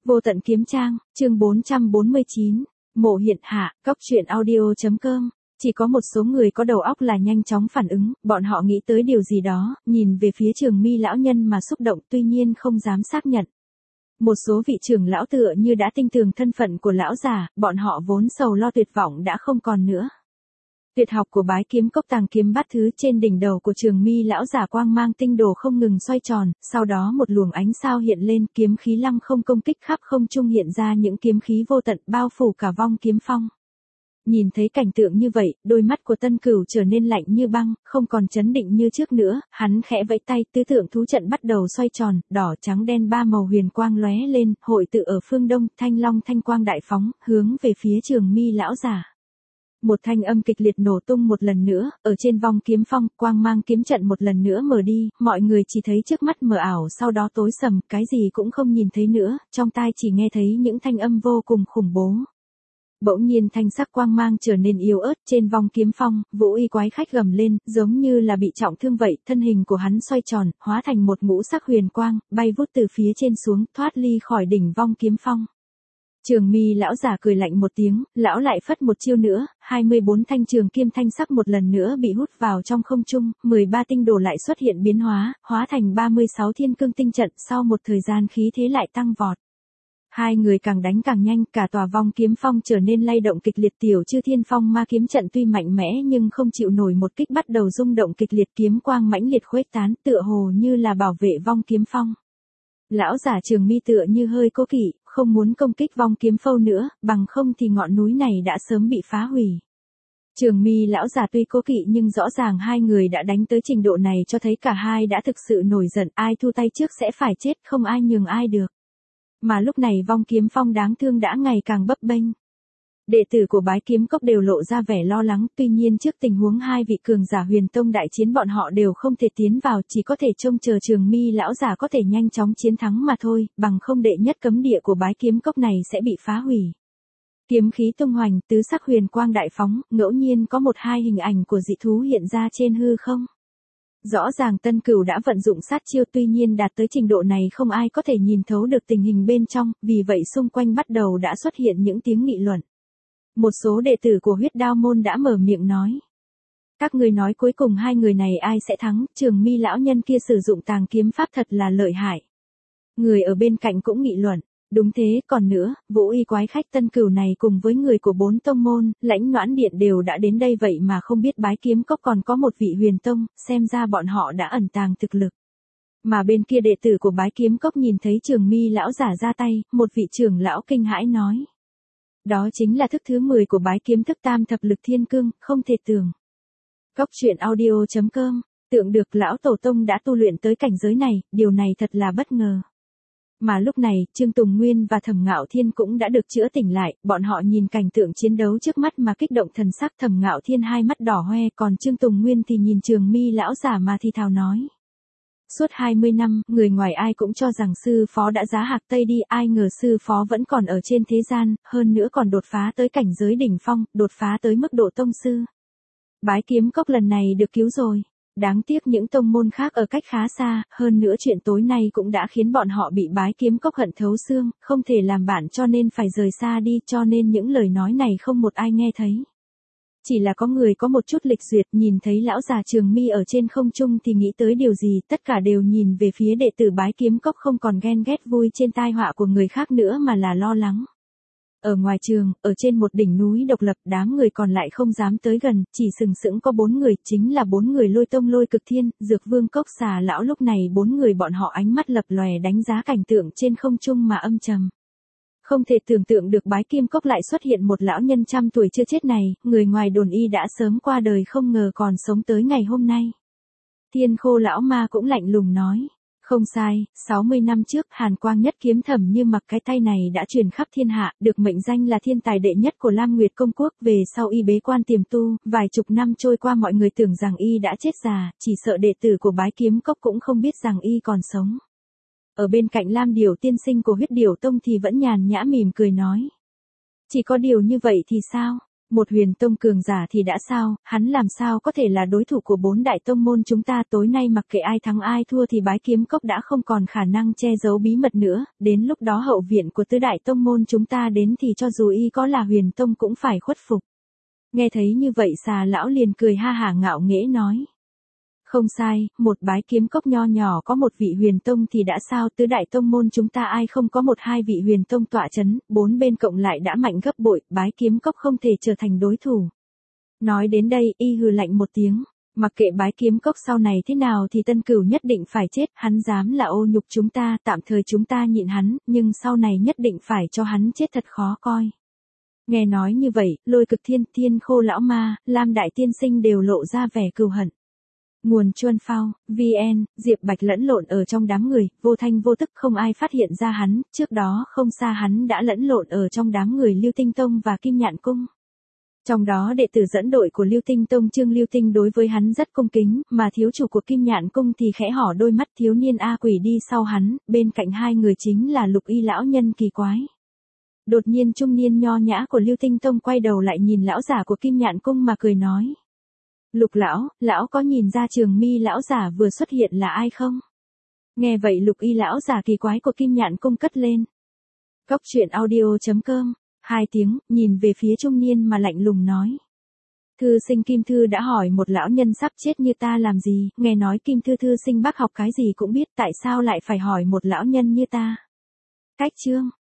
Vô tận kiếm trang, chương 449, Mộ hiện hạ, Cóc truyện audio.com. Chỉ có một số người có đầu óc là nhanh chóng phản ứng, bọn họ nghĩ tới điều gì đó, nhìn về phía Trường Mi lão nhân mà xúc động, tuy nhiên không dám xác nhận. Một số vị trưởng lão tựa như đã tin tưởng thân phận của lão già, bọn họ vốn sầu lo tuyệt vọng đã không còn nữa. Tuyệt học của Bái Kiếm Cốc tàng kiếm bát thứ trên đỉnh đầu của Trường Mi lão giả quang mang tinh đồ không ngừng xoay tròn, sau đó một luồng ánh sao hiện lên, kiếm khí lăng không công kích khắp không trung hiện ra những kiếm khí vô tận bao phủ cả vong kiếm phong. Nhìn thấy cảnh tượng như vậy, đôi mắt của Tân Cửu trở nên lạnh như băng, không còn chấn định như trước nữa, hắn khẽ vẫy tay, tứ tượng thú trận bắt đầu xoay tròn, đỏ trắng đen ba màu huyền quang lóe lên, hội tụ ở phương đông, thanh long thanh quang đại phóng, hướng về phía Trường Mi lão giả. Một thanh âm kịch liệt nổ tung một lần nữa, ở trên vong kiếm phong, quang mang kiếm trận một lần nữa mở đi, mọi người chỉ thấy trước mắt mờ ảo sau đó tối sầm, cái gì cũng không nhìn thấy nữa, trong tai chỉ nghe thấy những thanh âm vô cùng khủng bố. Bỗng nhiên thanh sắc quang mang trở nên yếu ớt, trên vong kiếm phong, Vũ Y quái khách gầm lên, giống như là bị trọng thương vậy, thân hình của hắn xoay tròn, hóa thành một ngũ sắc huyền quang, bay vút từ phía trên xuống, thoát ly khỏi đỉnh vong kiếm phong. Trường Mi lão giả cười lạnh một tiếng, lão lại phất một chiêu nữa, 24 thanh trường kiếm thanh sắc một lần nữa bị hút vào trong không trung, 13 tinh đồ lại xuất hiện biến hóa, hóa thành 36 thiên cương tinh trận, sau một thời gian khí thế lại tăng vọt. Hai người càng đánh càng nhanh, cả tòa vong kiếm phong trở nên lay động kịch liệt, tiểu chư thiên phong ma kiếm trận tuy mạnh mẽ nhưng không chịu nổi một kích, bắt đầu rung động kịch liệt, kiếm quang mãnh liệt khuếch tán, tựa hồ như là bảo vệ vong kiếm phong. Lão giả Trường Mi tựa như hơi cố kỵ, không muốn công kích vong kiếm phâu nữa, bằng không thì ngọn núi này đã sớm bị phá hủy. Trường Mi lão giả tuy cố kỵ nhưng rõ ràng hai người đã đánh tới trình độ này cho thấy cả hai đã thực sự nổi giận, ai thu tay trước sẽ phải chết, không ai nhường ai được. Mà lúc này vong kiếm phong đáng thương đã ngày càng bấp bênh. Đệ tử của Bái Kiếm Cốc đều lộ ra vẻ lo lắng, tuy nhiên trước tình huống hai vị cường giả Huyền Tông đại chiến bọn họ đều không thể tiến vào, chỉ có thể trông chờ Trường Mi lão giả có thể nhanh chóng chiến thắng mà thôi, bằng không đệ nhất cấm địa của Bái Kiếm Cốc này sẽ bị phá hủy. Kiếm khí tung hoành, tứ sắc huyền quang đại phóng, ngẫu nhiên có một hai hình ảnh của dị thú hiện ra trên hư không. Rõ ràng Tân Cửu đã vận dụng sát chiêu, tuy nhiên đạt tới trình độ này không ai có thể nhìn thấu được tình hình bên trong, vì vậy xung quanh bắt đầu đã xuất hiện những tiếng nghị luận. Một số đệ tử của Huyết Đao môn đã mở miệng nói. Các ngươi nói cuối cùng hai người này ai sẽ thắng, Trường Mi lão nhân kia sử dụng tàng kiếm pháp thật là lợi hại. Người ở bên cạnh cũng nghị luận. Đúng thế, còn nữa, Vũ Y quái khách Tân Cửu này cùng với người của 4 tông môn, Lãnh Noãn Điện đều đã đến đây vậy mà không biết Bái Kiếm Cốc còn có một vị huyền tông, xem ra bọn họ đã ẩn tàng thực lực. Mà bên kia đệ tử của Bái Kiếm Cốc nhìn thấy Trường Mi lão giả ra tay, một vị trưởng lão kinh hãi nói. Đó chính là thức thứ 10 của Bái Kiếm thức tam thập lực thiên cương, không thể tưởng. Cóc truyện audio.com, tưởng được lão tổ tông đã tu luyện tới cảnh giới này, điều này thật là bất ngờ. Mà lúc này, Trương Tùng Nguyên và Thẩm Ngạo Thiên cũng đã được chữa tỉnh lại, bọn họ nhìn cảnh tượng chiến đấu trước mắt mà kích động thần sắc, Thẩm Ngạo Thiên hai mắt đỏ hoe, còn Trương Tùng Nguyên thì nhìn Trường Mi lão giả mà thì thào nói. Suốt 20 năm, người ngoài ai cũng cho rằng sư phó đã giá hạc Tây đi, ai ngờ sư phó vẫn còn ở trên thế gian, hơn nữa còn đột phá tới cảnh giới đỉnh phong, đột phá tới mức độ tông sư. Bái Kiếm Cốc lần này được cứu rồi. Đáng tiếc những tông môn khác ở cách khá xa, hơn nữa chuyện tối nay cũng đã khiến bọn họ bị Bái Kiếm Cốc hận thấu xương, không thể làm bạn cho nên phải rời xa đi, cho nên những lời nói này không một ai nghe thấy. Chỉ là có người có một chút lịch duyệt, nhìn thấy lão già Trường Mi ở trên không trung thì nghĩ tới điều gì, tất cả đều nhìn về phía đệ tử Bái Kiếm Cốc, không còn ghen ghét vui trên tai họa của người khác nữa mà là lo lắng. Ở ngoài trường, ở trên một đỉnh núi độc lập, đám người còn lại không dám tới gần, chỉ sừng sững có 4 người, chính là 4 người Lôi Tông Lôi Cực Thiên, Dược Vương Cốc Xà lão. Lúc này 4 người bọn họ ánh mắt lập lòe đánh giá cảnh tượng trên không trung mà âm trầm. Không thể tưởng tượng được Bái Kiếm Cốc lại xuất hiện một lão nhân trăm tuổi chưa chết này, người ngoài đồn y đã sớm qua đời không ngờ còn sống tới ngày hôm nay. Thiên Khô lão ma cũng lạnh lùng nói. Không sai, 60 năm trước, Hàn Quang Nhất kiếm Thẩm Như Mặc cái tay này đã truyền khắp thiên hạ, được mệnh danh là thiên tài đệ nhất của Lam Nguyệt Công Quốc, về sau y bế quan tiềm tu, vài chục năm trôi qua mọi người tưởng rằng y đã chết già, chỉ sợ đệ tử của Bái Kiếm Cốc cũng không biết rằng y còn sống. Ở bên cạnh Lam Điểu tiên sinh của Huyết Điểu Tông thì vẫn nhàn nhã mỉm cười nói. Chỉ có điều như vậy thì sao? Một huyền tông cường giả thì đã sao, hắn làm sao có thể là đối thủ của 4 đại tông môn chúng ta, tối nay mặc kệ ai thắng ai thua thì bái kiếm cốc đã không còn khả năng che giấu bí mật nữa, đến lúc đó hậu viện của tứ đại tông môn chúng ta đến thì cho dù y có là huyền tông cũng phải khuất phục. Nghe thấy như vậy Xà lão liền cười ha hả ngạo nghễ nói. Không sai, một bái kiếm cốc nho nhỏ có một vị huyền tông thì đã sao, tứ đại tông môn chúng ta ai không có một hai vị huyền tông tọa chấn, 4 bên cộng lại đã mạnh gấp bội, bái kiếm cốc không thể trở thành đối thủ. Nói đến đây, y hừ lạnh một tiếng, mặc kệ bái kiếm cốc sau này thế nào thì Tân Cửu nhất định phải chết, hắn dám là ô nhục chúng ta, tạm thời chúng ta nhịn hắn, nhưng sau này nhất định phải cho hắn chết thật khó coi. Nghe nói như vậy, Lôi Cực Thiên, Thiên Khô lão ma, Lam Đại Tiên Sinh đều lộ ra vẻ cừu hận. Nguồn Chuân Phao, VN, Diệp Bạch lẫn lộn ở trong đám người, vô thanh vô tức không ai phát hiện ra hắn, trước đó không xa hắn đã lẫn lộn ở trong đám người Lưu Tinh Tông và Kim Nhạn Cung. Trong đó đệ tử dẫn đội của Lưu Tinh Tông Trương Lưu Tinh đối với hắn rất cung kính, mà thiếu chủ của Kim Nhạn Cung thì khẽ hỏ đôi mắt, thiếu niên A Quỷ đi sau hắn, bên cạnh hai người chính là Lục Y lão nhân kỳ quái. Đột nhiên trung niên nho nhã của Lưu Tinh Tông quay đầu lại nhìn lão giả của Kim Nhạn Cung mà cười nói. Lục lão có nhìn ra Trường Mi lão giả vừa xuất hiện là ai không? Nghe vậy Lục Y lão giả kỳ quái của Kim Nhạn Cung cất lên. Cốc truyện audio.com, 2 tiếng, nhìn về phía trung niên mà lạnh lùng nói. Thư sinh Kim Thư đã hỏi một lão nhân sắp chết như ta làm gì, nghe nói Kim Thư thư sinh bác học cái gì cũng biết, tại sao lại phải hỏi một lão nhân như ta? Cách chương.